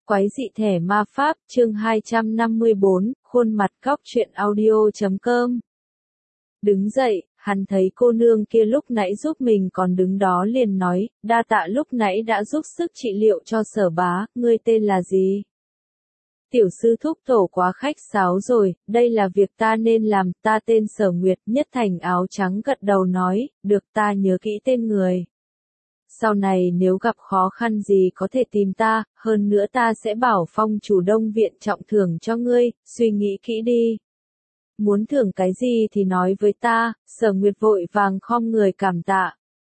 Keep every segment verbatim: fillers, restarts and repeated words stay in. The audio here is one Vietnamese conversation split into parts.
Quái dị thẻ ma pháp, chương hai trăm năm mươi bốn, khuôn mặt góc truyện audio chấm com. Đứng dậy, hắn thấy cô nương kia lúc nãy giúp mình còn đứng đó liền nói, đa tạ lúc nãy đã giúp sức trị liệu cho Sở bá, ngươi tên là gì? Tiểu sư thúc tổ quá khách sáo rồi, đây là việc ta nên làm, ta tên Sở Nguyệt. Nhất Thành áo trắng gật đầu nói, được, ta nhớ kỹ tên người. Sau này nếu gặp khó khăn gì có thể tìm ta, hơn nữa ta sẽ bảo phong chủ Đông viện trọng thưởng cho ngươi, suy nghĩ kỹ đi. Muốn thưởng cái gì thì nói với ta. Sở Nguyệt vội vàng khom người cảm tạ.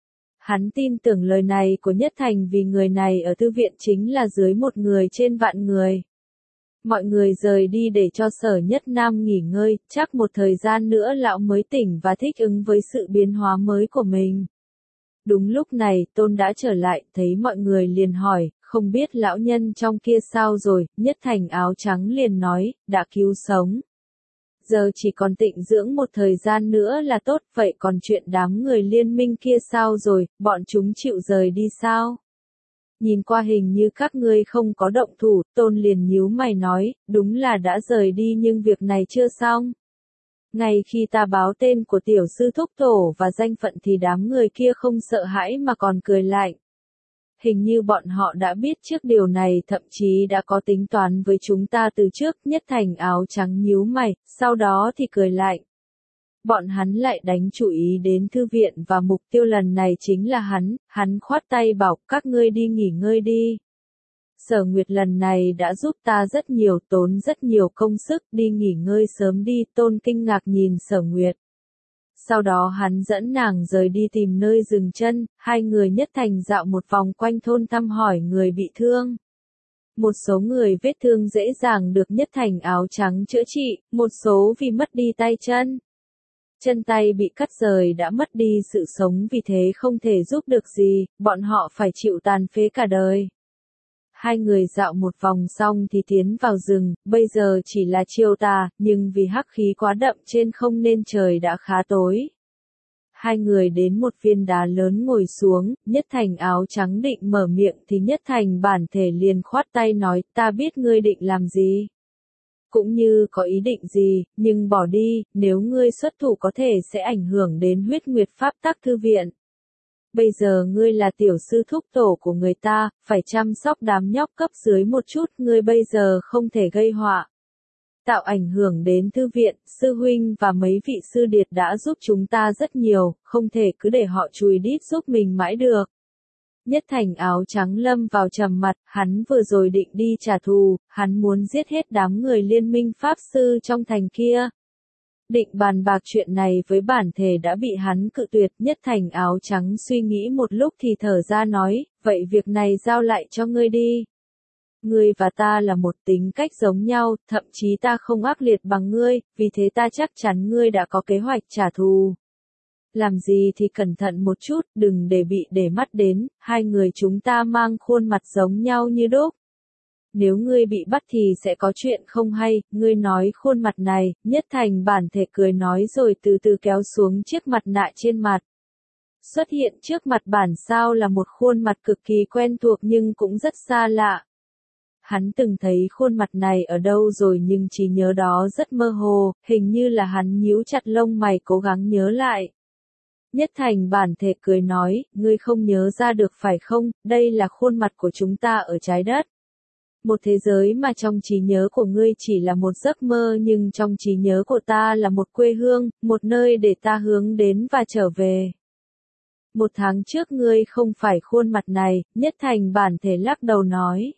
Hắn tin tưởng lời này của Nhất Thành vì người này ở thư viện chính là dưới một người trên vạn người. Mọi người rời đi để cho Sở Nhất Nam nghỉ ngơi, chắc một thời gian nữa lão mới tỉnh và thích ứng với sự biến hóa mới của mình. Đúng lúc này, Tôn đã trở lại, thấy mọi người liền hỏi, không biết lão nhân trong kia sao rồi. Nhất Thành áo trắng liền nói, đã cứu sống. Giờ chỉ còn tịnh dưỡng một thời gian nữa là tốt, vậy còn chuyện đám người liên minh kia sao rồi, bọn chúng chịu rời đi sao? Nhìn qua hình như các ngươi không có động thủ, Tôn liền nhíu mày nói, đúng là đã rời đi nhưng việc này chưa xong. Ngay khi ta báo tên của tiểu sư thúc tổ và danh phận thì đám người kia không sợ hãi mà còn cười lạnh. Hình như bọn họ đã biết trước điều này, thậm chí đã có tính toán với chúng ta từ trước. Nhất Thành áo trắng nhíu mày, sau đó thì cười lạnh. Bọn hắn lại đánh chủ ý đến thư viện và mục tiêu lần này chính là hắn. Hắn khoát tay bảo các ngươi đi nghỉ ngơi đi. Sở Nguyệt lần này đã giúp ta rất nhiều, tốn rất nhiều công sức, đi nghỉ ngơi sớm đi. Tôn kinh ngạc nhìn Sở Nguyệt. Sau đó hắn dẫn nàng rời đi tìm nơi dừng chân, hai người Nhất Thành dạo một vòng quanh thôn thăm hỏi người bị thương. Một số người vết thương dễ dàng được Nhất Thành áo trắng chữa trị, một số vì mất đi tay chân. Chân tay bị cắt rời đã mất đi sự sống vì thế không thể giúp được gì, bọn họ phải chịu tàn phế cả đời. Hai người dạo một vòng xong thì tiến vào rừng, bây giờ chỉ là chiều tà, nhưng vì hắc khí quá đậm trên không nên trời đã khá tối. Hai người đến một viên đá lớn ngồi xuống, Nhất Thành áo trắng định mở miệng thì Nhất Thành bản thể liền khoát tay nói, ta biết ngươi định làm gì. Cũng như có ý định gì, nhưng bỏ đi, nếu ngươi xuất thủ có thể sẽ ảnh hưởng đến huyết nguyệt pháp tắc thư viện. Bây giờ ngươi là tiểu sư thúc tổ của người ta, phải chăm sóc đám nhóc cấp dưới một chút, ngươi bây giờ không thể gây họa. Tạo ảnh hưởng đến thư viện, sư huynh và mấy vị sư điệt đã giúp chúng ta rất nhiều, không thể cứ để họ chùi đít giúp mình mãi được. Nhất Thành áo trắng lâm vào trầm mặt, hắn vừa rồi định đi trả thù, hắn muốn giết hết đám người liên minh pháp sư trong thành kia. Định bàn bạc chuyện này với bản thể đã bị hắn cự tuyệt. Nhất Thành áo trắng suy nghĩ một lúc thì thở ra nói, vậy việc này giao lại cho ngươi đi. Ngươi và ta là một tính cách giống nhau, thậm chí ta không ác liệt bằng ngươi, vì thế ta chắc chắn ngươi đã có kế hoạch trả thù. Làm gì thì cẩn thận một chút, đừng để bị để mắt đến, hai người chúng ta mang khuôn mặt giống nhau như đúc. Nếu ngươi bị bắt thì sẽ có chuyện không hay, ngươi nói khuôn mặt này. Nhất Thành bản thể cười nói rồi từ từ kéo xuống chiếc mặt nạ trên mặt. Xuất hiện trước mặt bản sao là một khuôn mặt cực kỳ quen thuộc nhưng cũng rất xa lạ. Hắn từng thấy khuôn mặt này ở đâu rồi nhưng trí nhớ đó rất mơ hồ, hình như là hắn nhíu chặt lông mày cố gắng nhớ lại. Nhất Thành bản thể cười nói, ngươi không nhớ ra được phải không, đây là khuôn mặt của chúng ta ở trái đất. Một thế giới mà trong trí nhớ của ngươi chỉ là một giấc mơ nhưng trong trí nhớ của ta là một quê hương, một nơi để ta hướng đến và trở về. Một tháng trước ngươi không phải khuôn mặt này, Nhất Thành bản thể lắc đầu nói.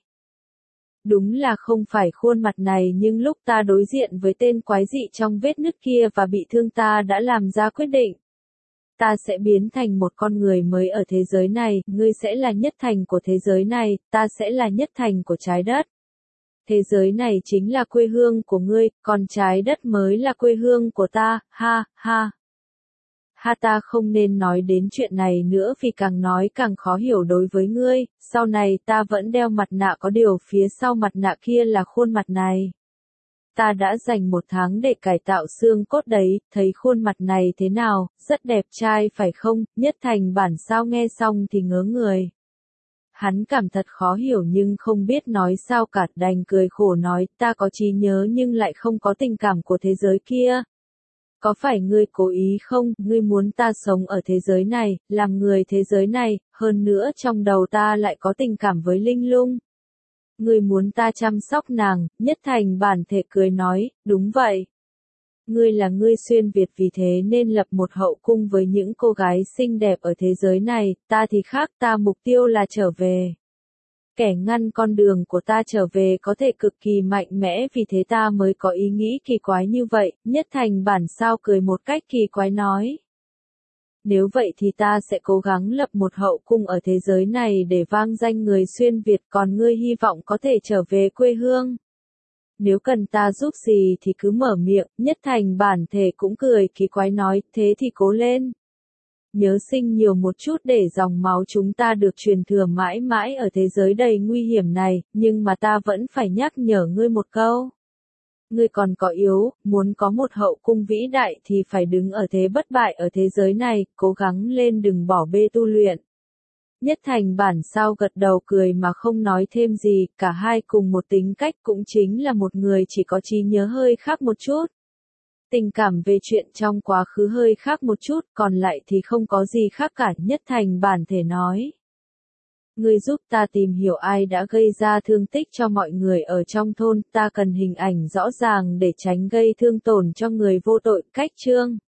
Đúng là không phải khuôn mặt này nhưng lúc ta đối diện với tên quái dị trong vết nứt kia và bị thương ta đã làm ra quyết định. Ta sẽ biến thành một con người mới ở thế giới này, ngươi sẽ là Nhất Thành của thế giới này, ta sẽ là Nhất Thành của trái đất. Thế giới này chính là quê hương của ngươi, còn trái đất mới là quê hương của ta, ha, ha. Ha ta không nên nói đến chuyện này nữa vì càng nói càng khó hiểu đối với ngươi, sau này ta vẫn đeo mặt nạ có điều phía sau mặt nạ kia là khuôn mặt này. Ta đã dành một tháng để cải tạo xương cốt đấy, thấy khuôn mặt này thế nào, rất đẹp trai phải không? Nhất Thành bản sao nghe xong thì ngớ người. Hắn cảm thật khó hiểu nhưng không biết nói sao cả, đành cười khổ nói, ta có trí nhớ nhưng lại không có tình cảm của thế giới kia. Có phải ngươi cố ý không, ngươi muốn ta sống ở thế giới này, làm người thế giới này, hơn nữa trong đầu ta lại có tình cảm với Linh Lung. Ngươi muốn ta chăm sóc nàng, Nhất Thành bản thể cười nói, đúng vậy. Ngươi là ngươi xuyên Việt vì thế nên lập một hậu cung với những cô gái xinh đẹp ở thế giới này, ta thì khác, ta mục tiêu là trở về. Kẻ ngăn con đường của ta trở về có thể cực kỳ mạnh mẽ vì thế ta mới có ý nghĩ kỳ quái như vậy, Nhất Thành bản sao cười một cách kỳ quái nói. Nếu vậy thì ta sẽ cố gắng lập một hậu cung ở thế giới này để vang danh người xuyên Việt, còn ngươi hy vọng có thể trở về quê hương. Nếu cần ta giúp gì thì cứ mở miệng, Nhất Thành bản thể cũng cười kỳ quái nói, thế thì cố lên. Nhớ sinh nhiều một chút để dòng máu chúng ta được truyền thừa mãi mãi ở thế giới đầy nguy hiểm này, nhưng mà ta vẫn phải nhắc nhở ngươi một câu. Ngươi còn có yếu, muốn có một hậu cung vĩ đại thì phải đứng ở thế bất bại ở thế giới này, cố gắng lên đừng bỏ bê tu luyện. Nhất Thành bản sao gật đầu cười mà không nói thêm gì, cả hai cùng một tính cách cũng chính là một người chỉ có trí nhớ hơi khác một chút. Tình cảm về chuyện trong quá khứ hơi khác một chút, còn lại thì không có gì khác cả, Nhất Thành bản thể nói. Ngươi giúp ta tìm hiểu ai đã gây ra thương tích cho mọi người ở trong thôn, ta cần hình ảnh rõ ràng để tránh gây thương tổn cho người vô tội, cách chương.